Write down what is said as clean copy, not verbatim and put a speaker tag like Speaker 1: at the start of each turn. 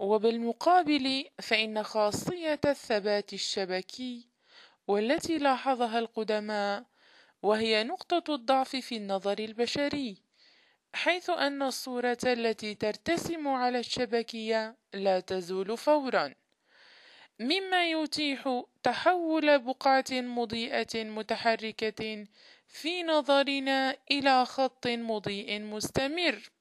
Speaker 1: وبالمقابل فإن خاصية الثبات الشبكي والتي لاحظها القدماء وهي نقطة الضعف في النظر البشري، حيث أن الصورة التي ترتسم على الشبكية لا تزول فورا، مما يتيح تحول بقعة مضيئة متحركة في نظرنا إلى خط مضيء مستمر.